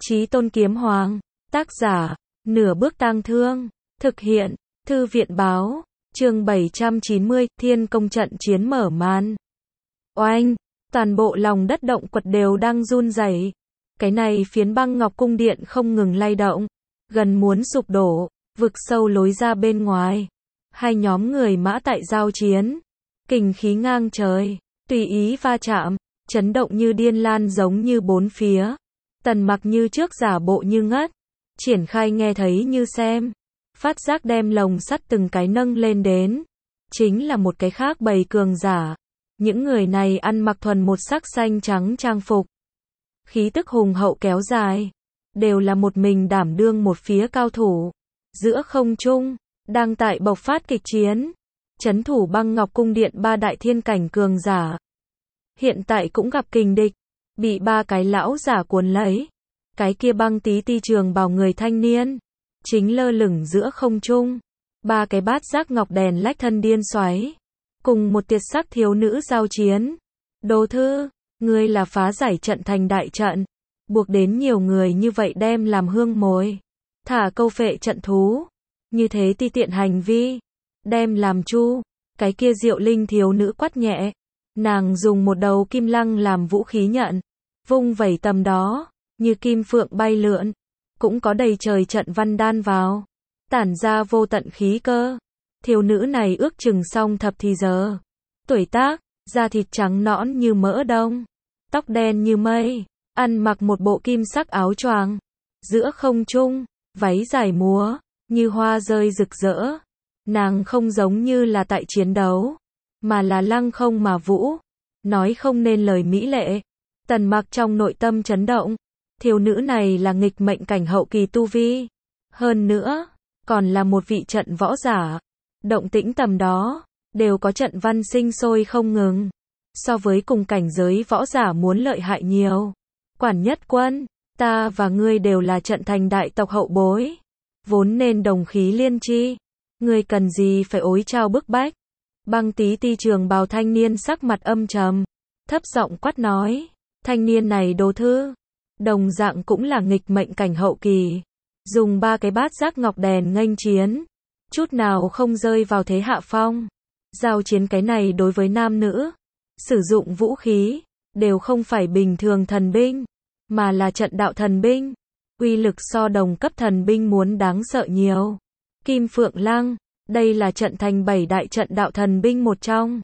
Chí Tôn Kiếm Hoàng, tác giả, Nửa Bước Tang Thương, thực hiện, Thư viện báo, chương 790, Thiên Công trận chiến mở màn. Oanh, toàn bộ lòng đất động quật đều đang run rẩy. Cái này phiến băng ngọc cung điện không ngừng lay động, gần muốn sụp đổ, vực sâu lối ra bên ngoài. Hai nhóm người mã tại giao chiến, kình khí ngang trời, tùy ý va chạm, chấn động như điên lan giống như bốn phía. Tần Mặc như trước giả bộ như ngất, triển khai nghe thấy như xem, phát giác đem lồng sắt từng cái nâng lên đến. Chính là một cái khác bầy cường giả. Những người này ăn mặc thuần một sắc xanh trắng trang phục. Khí tức hùng hậu kéo dài, đều là một mình đảm đương một phía cao thủ. Giữa không trung, đang tại bộc phát kịch chiến, trấn thủ băng ngọc cung điện ba đại thiên cảnh cường giả. Hiện tại cũng gặp kình địch, bị ba cái lão giả cuốn lấy. Cái kia băng tí ti trường bào người thanh niên, chính lơ lửng giữa không trung. Ba cái bát giác ngọc đèn lách thân điên xoáy, cùng một tiệt sắc thiếu nữ giao chiến. Đồ Thư, ngươi là phá giải trận thành đại trận, buộc đến nhiều người như vậy đem làm hương mồi, thả câu phệ trận thú, như thế ti tiện hành vi, đem làm chu. Cái kia Diệu Linh thiếu nữ quát nhẹ, nàng dùng một đầu kim lăng làm vũ khí nhận, vung vẩy tầm đó, như kim phượng bay lượn, cũng có đầy trời trận văn đan vào, tản ra vô tận khí cơ. Thiếu nữ này ước chừng xong thập thì giờ, tuổi tác, da thịt trắng nõn như mỡ đông, tóc đen như mây, ăn mặc một bộ kim sắc áo choàng, giữa không trung, váy dài múa, như hoa rơi rực rỡ. Nàng không giống như là tại chiến đấu, mà là lăng không mà vũ, nói không nên lời mỹ lệ. Tần Mặc trong nội tâm chấn động, thiếu nữ này là nghịch mệnh cảnh hậu kỳ tu vi, hơn nữa, còn là một vị trận võ giả. Động tĩnh tầm đó, đều có trận văn sinh sôi không ngừng, so với cùng cảnh giới võ giả muốn lợi hại nhiều. Quản Nhất Quân, ta và ngươi đều là trận thành đại tộc hậu bối, vốn nên đồng khí liên chi, ngươi cần gì phải ối trao bức bách. Băng tí ti trường bào thanh niên sắc mặt âm trầm, thấp giọng quát nói, thanh niên này Đồ Thư, đồng dạng cũng là nghịch mệnh cảnh hậu kỳ, dùng ba cái bát giác ngọc đèn nghênh chiến, chút nào không rơi vào thế hạ phong. Giao chiến cái này đối với nam nữ, sử dụng vũ khí, đều không phải bình thường thần binh, mà là trận đạo thần binh, uy lực so đồng cấp thần binh muốn đáng sợ nhiều. Kim Phượng Lăng, đây là trận thành 7 đại trận đạo thần binh một trong.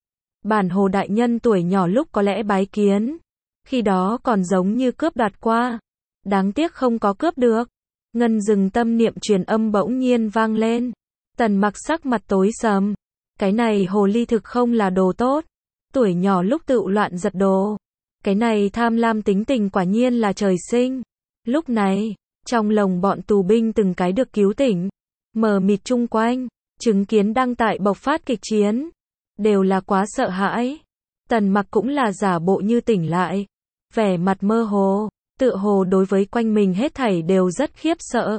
Bản Hồ đại nhân tuổi nhỏ lúc có lẽ bái kiến, khi đó còn giống như cướp đoạt qua, đáng tiếc không có cướp được. Ngân Dừng tâm niệm truyền âm bỗng nhiên vang lên. Tần Mặc sắc mặt tối sầm, cái này hồ ly thực không là đồ tốt, tuổi nhỏ lúc tự loạn giật đồ, cái này tham lam tính tình quả nhiên là trời sinh. Lúc này, trong lồng bọn tù binh từng cái được cứu tỉnh, mờ mịt chung quanh, chứng kiến đang tại bộc phát kịch chiến, đều là quá sợ hãi. Tần Mặc cũng là giả bộ như tỉnh lại, vẻ mặt mơ hồ, tựa hồ đối với quanh mình hết thảy đều rất khiếp sợ.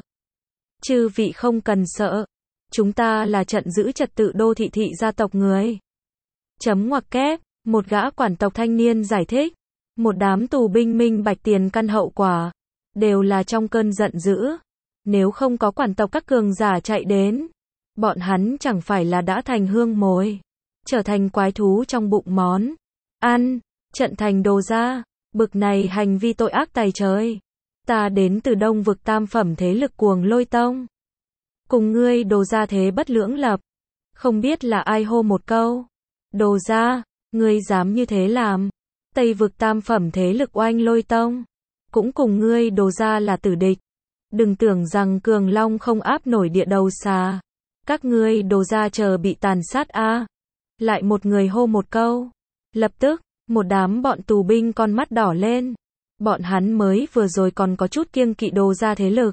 Chư vị không cần sợ, chúng ta là trận giữ trật tự đô thị thị gia tộc người. Chấm ngoặc kép, một gã quản tộc thanh niên giải thích, một đám tù binh minh bạch tiền căn hậu quả, đều là trong cơn giận dữ. Nếu không có quản tộc các cường giả chạy đến, bọn hắn chẳng phải là đã thành hương mồi, trở thành quái thú trong bụng món ăn. Trận thành Đồ gia, bực này hành vi tội ác tày trời. Ta đến từ Đông vực tam phẩm thế lực Cuồng Lôi Tông, cùng ngươi Đồ gia thế bất lưỡng lập. Không biết là ai hô một câu, Đồ gia, ngươi dám như thế làm. Tây vực tam phẩm thế lực Oanh Lôi Tông, cũng cùng ngươi Đồ gia là tử địch. Đừng tưởng rằng cường long không áp nổi địa đầu xà, các ngươi Đồ gia chờ bị tàn sát a. Lại một người hô một câu, lập tức, một đám bọn tù binh con mắt đỏ lên. Bọn hắn mới vừa rồi còn có chút kiêng kỵ Đồ gia thế lực.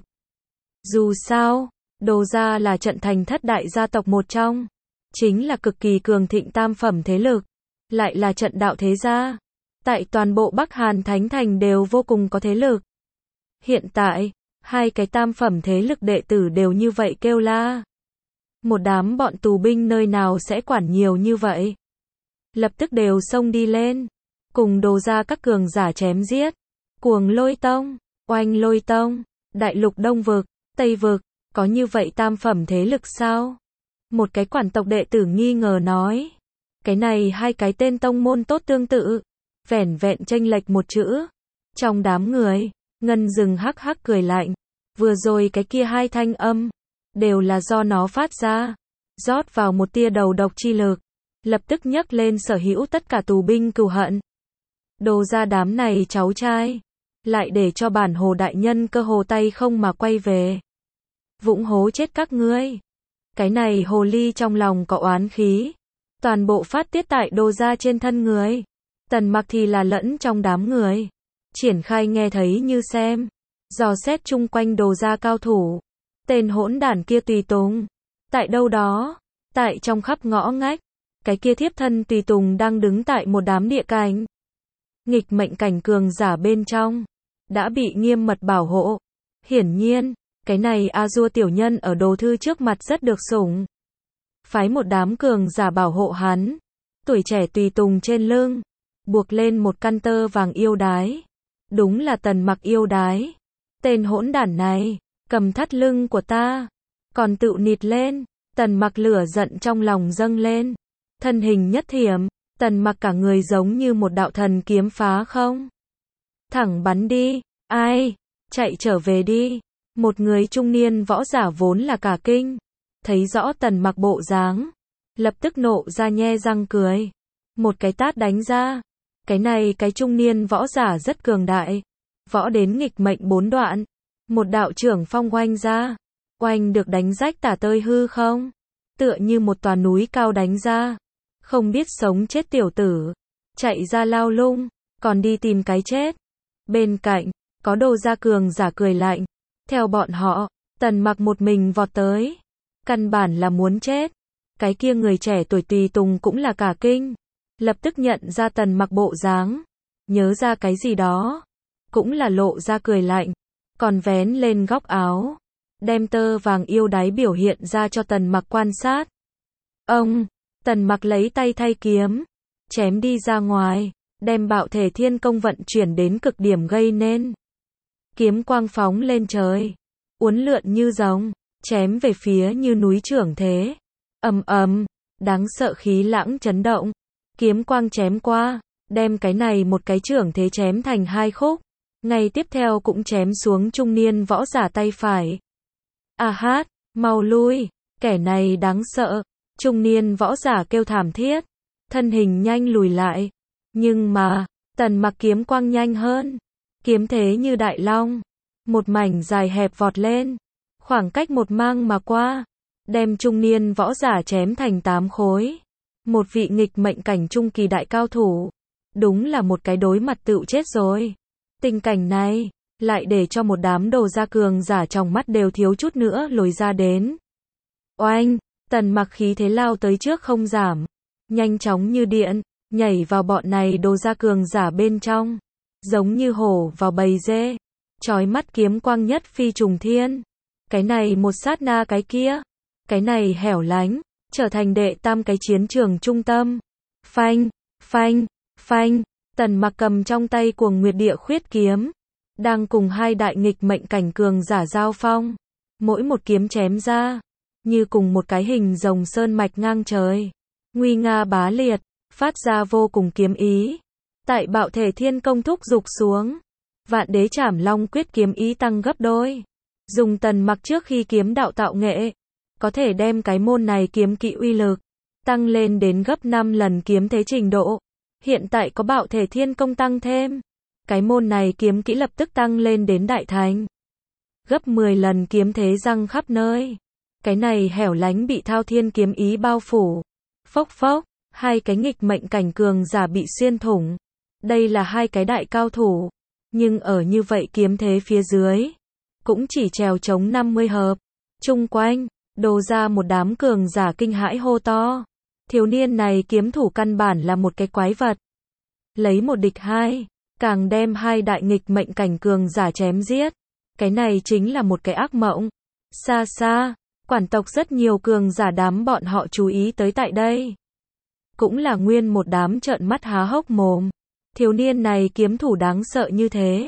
Dù sao, Đồ gia là trận thành thất đại gia tộc một trong, chính là cực kỳ cường thịnh tam phẩm thế lực, lại là trận đạo thế gia, tại toàn bộ Bắc Hàn Thánh Thành đều vô cùng có thế lực. Hiện tại, hai cái tam phẩm thế lực đệ tử đều như vậy kêu la. Một đám bọn tù binh nơi nào sẽ quản nhiều như vậy. Lập tức đều xông đi lên, cùng Đồ gia các cường giả chém giết. Cuồng Lôi Tông, Oanh Lôi Tông, Đại Lục Đông Vực, Tây Vực, có như vậy tam phẩm thế lực sao? Một cái quản tộc đệ tử nghi ngờ nói. Cái này hai cái tên tông môn tốt tương tự, vẻn vẹn chênh lệch một chữ. Trong đám người, Ngân Dừng hắc hắc cười lạnh. Vừa rồi cái kia hai thanh âm, đều là do nó phát ra, rót vào một tia đầu độc chi lực, lập tức nhấc lên sở hữu tất cả tù binh cừu hận. Đồ ra đám này cháu trai, lại để cho bản hồ đại nhân cơ hồ tay không mà quay về. Vũng hố chết các ngươi. Cái này hồ ly trong lòng có oán khí, toàn bộ phát tiết tại đồ ra trên thân người. Tần Mặc thì là lẫn trong đám người, triển khai nghe thấy như xem, dò xét chung quanh đồ ra cao thủ. Tên hỗn đản kia tùy tùng, tại đâu đó, tại trong khắp ngõ ngách, cái kia thiếp thân tùy tùng đang đứng tại một đám địa cảnh. Nghịch mệnh cảnh cường giả bên trong, đã bị nghiêm mật bảo hộ. Hiển nhiên, cái này A-dua tiểu nhân ở đồ thư trước mặt rất được sủng. Phái một đám cường giả bảo hộ hắn. Tuổi trẻ tùy tùng trên lưng, buộc lên một căn tơ vàng yêu đái. Đúng là Tần Mặc yêu đái. Tên hỗn đản này, cầm thắt lưng của ta, còn tự nịt lên. Tần Mặc lửa giận trong lòng dâng lên. Thân hình nhất thiểm, Tần Mặc cả người giống như một đạo thần kiếm phá không. Thẳng bắn đi, ai, chạy trở về đi. Một người trung niên võ giả vốn là cả kinh, thấy rõ Tần Mặc bộ dáng, lập tức nộ ra nhe răng cười. Một cái tát đánh ra. Cái này cái trung niên võ giả rất cường đại, võ đến nghịch mệnh 4 đoạn. Một đạo trưởng phong oanh ra, oanh được đánh rách tả tơi hư không, tựa như một tòa núi cao đánh ra. Không biết sống chết tiểu tử, chạy ra lao lung, còn đi tìm cái chết. Bên cạnh, có đồ gia cường giả cười lạnh. Theo bọn họ, Tần Mặc một mình vọt tới, căn bản là muốn chết. Cái kia người trẻ tuổi tùy tùng cũng là cả kinh, lập tức nhận ra Tần Mặc bộ dáng, nhớ ra cái gì đó, cũng là lộ ra cười lạnh, còn vén lên góc áo, đem tơ vàng yêu đáy biểu hiện ra cho Tần Mặc quan sát. Ông, Tần Mặc lấy tay thay kiếm, chém đi ra ngoài, đem Bạo Thể Thiên Công vận chuyển đến cực điểm gây nên. Kiếm quang phóng lên trời, uốn lượn như rồng, chém về phía như núi trưởng thế. Ầm ầm, đáng sợ khí lãng chấn động. Kiếm quang chém qua, đem cái này một cái trưởng thế chém thành hai khúc. Ngay tiếp theo cũng chém xuống trung niên võ giả tay phải. A hát, mau lui, kẻ này đáng sợ. Trung niên võ giả kêu thảm thiết, thân hình nhanh lùi lại. Nhưng mà, Tần Mặc kiếm quang nhanh hơn. Kiếm thế như đại long, một mảnh dài hẹp vọt lên, khoảng cách một mang mà qua, đem trung niên võ giả chém thành 8 khối. Một vị nghịch mệnh cảnh trung kỳ đại cao thủ, đúng là một cái đối mặt tựu chết rồi. Tình cảnh này, lại để cho một đám đồ gia cường giả trong mắt đều thiếu chút nữa lồi ra đến. Oanh, Tần Mặc khí thế lao tới trước không giảm, nhanh chóng như điện, nhảy vào bọn này đồ gia cường giả bên trong, giống như hổ vào bầy dê, chói mắt kiếm quang nhất phi trùng thiên. Cái này một sát na cái kia, cái này hẻo lánh, trở thành đệ tam cái chiến trường trung tâm. Phanh, phanh, phanh, Tần Mặc cầm trong tay Cuồng Nguyệt Địa Khuyết kiếm, đang cùng hai đại nghịch mệnh cảnh cường giả giao phong. Mỗi một kiếm chém ra, như cùng một cái hình rồng sơn mạch ngang trời, nguy nga bá liệt, phát ra vô cùng kiếm ý. Tại Bạo Thể Thiên Công thúc dục xuống, Vạn Đế Trảm Long Quyết kiếm ý tăng gấp đôi. Dùng Tần Mặc trước khi kiếm đạo tạo nghệ, có thể đem cái môn này kiếm kỹ uy lực tăng lên đến gấp 5 lần kiếm thế trình độ. Hiện tại có Bạo Thể Thiên Công tăng thêm, cái môn này kiếm kỹ lập tức tăng lên đến đại thành. Gấp 10 lần kiếm thế răng khắp nơi. Cái này hẻo lánh bị thao thiên kiếm ý bao phủ. Phốc phốc, hai cái nghịch mệnh cảnh cường giả bị xuyên thủng. Đây là hai cái đại cao thủ, nhưng ở như vậy kiếm thế phía dưới, cũng chỉ trèo chống 50 hợp. Chung quanh, đồ ra một đám cường giả kinh hãi hô to. Thiếu niên này kiếm thủ căn bản là một cái quái vật. Lấy một địch hai, càng đem hai đại nghịch mệnh cảnh cường giả chém giết. Cái này chính là một cái ác mộng. Xa xa, quản tộc rất nhiều cường giả đám bọn họ chú ý tới tại đây. Cũng là nguyên một đám trợn mắt há hốc mồm. Thiếu niên này kiếm thủ đáng sợ như thế.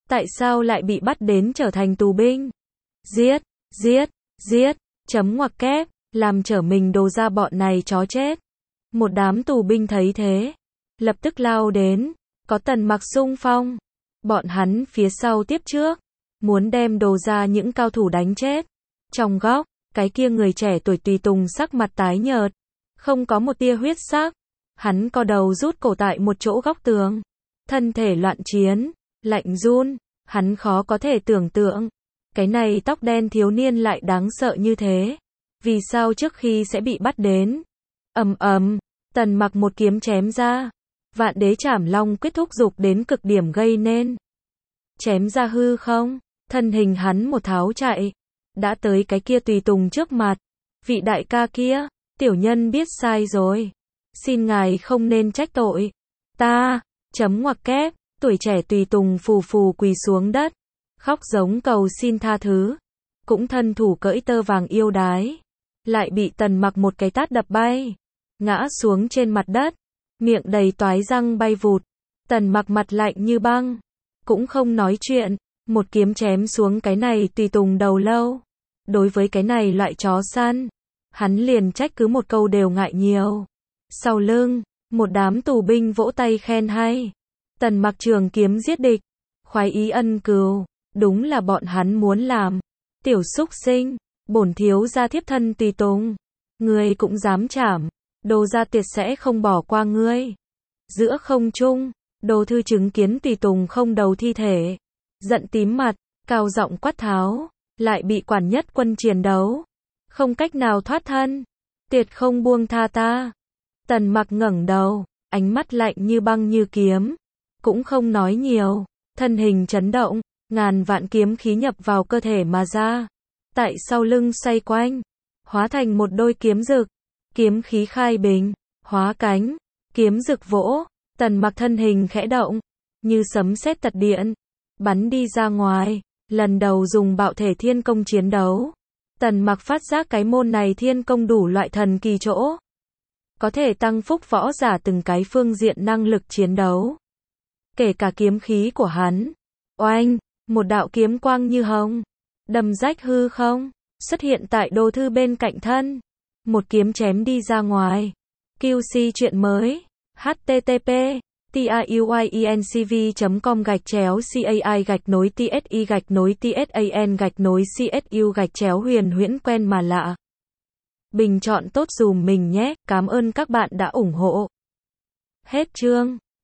Tại sao lại bị bắt đến trở thành tù binh? Giết, giết, giết, chấm ngoặc kép, làm trở mình đồ ra bọn này chó chết. Một đám tù binh thấy thế, lập tức lao đến, có Tần Mặc xung phong. Bọn hắn phía sau tiếp trước, muốn đem đồ ra những cao thủ đánh chết. Trong góc, cái kia người trẻ tuổi tùy tùng sắc mặt tái nhợt, không có một tia huyết sắc. Hắn co đầu rút cổ tại một chỗ góc tường, thân thể loạn chiến, lạnh run, hắn khó có thể tưởng tượng, cái này tóc đen thiếu niên lại đáng sợ như thế. Vì sao trước khi sẽ bị bắt đến? Ầm ầm, Tần Mặc một kiếm chém ra, Vạn Đế Trảm Long quyết thúc dục đến cực điểm gây nên. Chém ra hư không, thân hình hắn một tháo chạy, đã tới cái kia tùy tùng trước mặt. Vị đại ca kia, tiểu nhân biết sai rồi, xin ngài không nên trách tội. Ta, chấm ngoặc kép, tuổi trẻ tùy tùng phù phù quỳ xuống đất, khóc giống cầu xin tha thứ, cũng thân thủ cởi tơ vàng yêu đái, lại bị Tần Mặc một cái tát đập bay, ngã xuống trên mặt đất, miệng đầy toái răng bay vụt. Tần Mặc mặt lạnh như băng, cũng không nói chuyện, một kiếm chém xuống cái này tùy tùng đầu lâu. Đối với cái này loại chó săn, hắn liền trách cứ một câu đều ngại nhiều. Sau lưng, một đám tù binh vỗ tay khen hay. Tần Mặc trường kiếm giết địch, khoái ý ân cừu, đúng là bọn hắn muốn làm. Tiểu súc sinh, bổn thiếu gia thiếp thân tùy tùng, ngươi cũng dám chảm, đồ gia tiệt sẽ không bỏ qua ngươi. Giữa không trung, Đồ Thư chứng kiến tùy tùng không đầu thi thể, giận tím mặt, cao giọng quát tháo, lại bị quản nhất quân chiến đấu, không cách nào thoát thân, tiệt không buông tha ta. Tần Mặc ngẩng đầu, ánh mắt lạnh như băng như kiếm, cũng không nói nhiều, thân hình chấn động, ngàn vạn kiếm khí nhập vào cơ thể mà ra, tại sau lưng xoay quanh, hóa thành một đôi kiếm rực, kiếm khí khai bình, hóa cánh, kiếm rực vỗ, Tần Mặc thân hình khẽ động, như sấm sét tật điện, bắn đi ra ngoài, lần đầu dùng bạo thể thiên công chiến đấu. Tần Mặc phát giác cái môn này thiên công đủ loại thần kỳ chỗ, có thể tăng phúc võ giả từng cái phương diện năng lực chiến đấu. Kể cả kiếm khí của hắn. Oanh, một đạo kiếm quang như hồng, đâm rách hư không, xuất hiện tại Đồ Thư bên cạnh thân. Một kiếm chém đi ra ngoài. QC chuyện mới. http://taiuincv.com/csi-tsan-tsu-huyền huyễn quen mà lạ. Bình chọn tốt dùm mình nhé, cảm ơn các bạn đã ủng hộ. Hết chương.